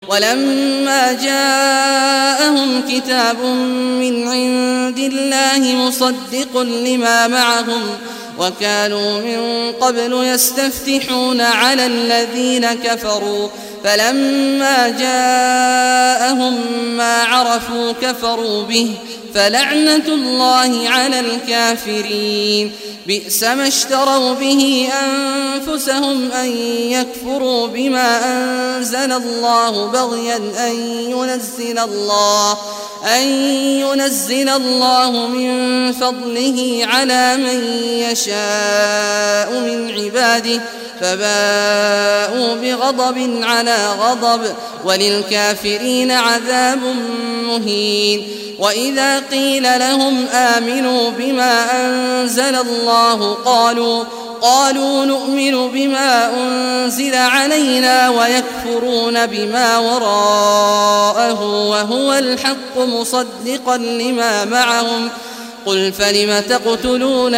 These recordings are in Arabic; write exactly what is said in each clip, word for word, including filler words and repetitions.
ولما جاءهم كتاب من عند الله مصدق لما معهم وكانوا من قبل يستفتحون على الذين كفروا فلما جاءهم ما عرفوا كفروا به فلعنة الله على الكافرين. بئس ما اشتروا به أنفسهم أن يكفروا بما أنزل الله بغيا أن ينزل الله أن ينزل الله من فضله على من يشاء من عباده فباءوا بغضب على غضب وللكافرين عذاب مهين. وإذا قيل لهم آمنوا بما أنزل الله قالوا قالوا نؤمن بما أنزل علينا ويكفرون بما وراءه وهو الحق مصدقا لما معهم قل فلم تقتلون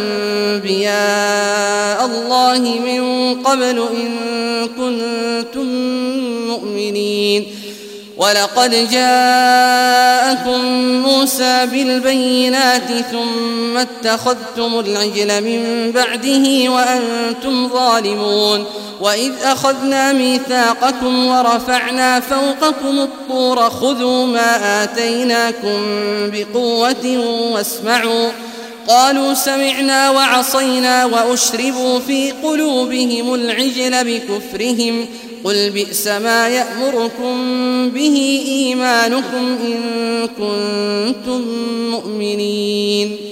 أنبياء الله من قبل إن كنتم مؤمنين. ولقد جاءكم موسى بالبينات ثم اتخذتم العجل من بعده وأنتم ظالمون. وإذ أخذنا ميثاقكم ورفعنا فوقكم الطور خذوا ما آتيناكم بقوة واسمعوا قالوا سمعنا وعصينا وأشربوا في قلوبهم العجل بكفرهم قل بئس ما يأمركم به إيمانكم إن كنتم مؤمنين.